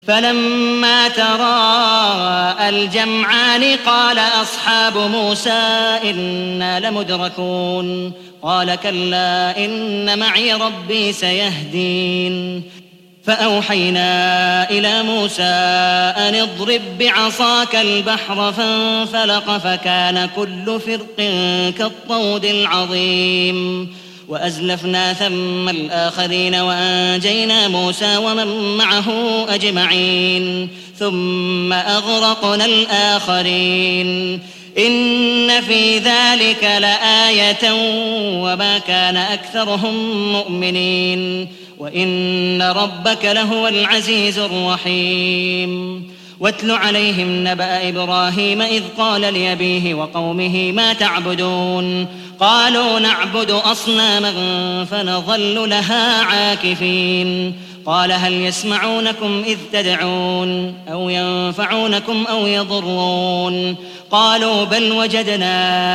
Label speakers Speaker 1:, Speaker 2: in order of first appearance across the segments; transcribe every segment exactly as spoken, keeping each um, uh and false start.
Speaker 1: فلما تراءى الجمعان قال أصحاب موسى إنا لمدركون قال كلا إن معي ربي سيهدين فأوحينا إلى موسى أن اضرب بعصاك البحر فانفلق فكان كل فرق كالطود العظيم وأزلفنا ثم الآخرين وأنجينا موسى ومن معه أجمعين ثم أغرقنا الآخرين إن في ذلك لآية وما كان أكثرهم مؤمنين وإن ربك لهو العزيز الرحيم واتل عليهم نبأ إبراهيم إذ قال لأبيه وقومه ما تعبدون قالوا نعبد أصناما فنظل لها عاكفين قال هل يسمعونكم إذ تدعون أو ينفعونكم أو يضرون قالوا بل وجدنا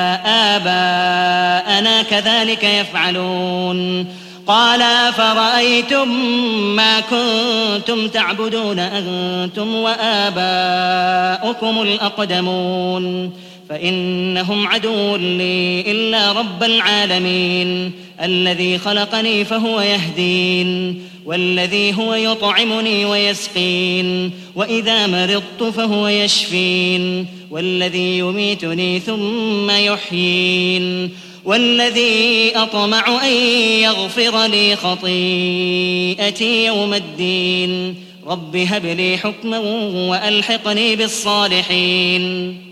Speaker 1: آباءنا كذلك يفعلون قال فرأيتم ما كنتم تعبدون أنتم وآباؤكم الأقدمون فإنهم عدو لي إلا رب العالمين الذي خلقني فهو يهدين والذي هو يطعمني ويسقين وإذا مرضت فهو يشفين والذي يميتني ثم يحيين والذي أطمع أن يغفر لي خطيئتي يوم الدين رب هب لي حكما وألحقني بالصالحين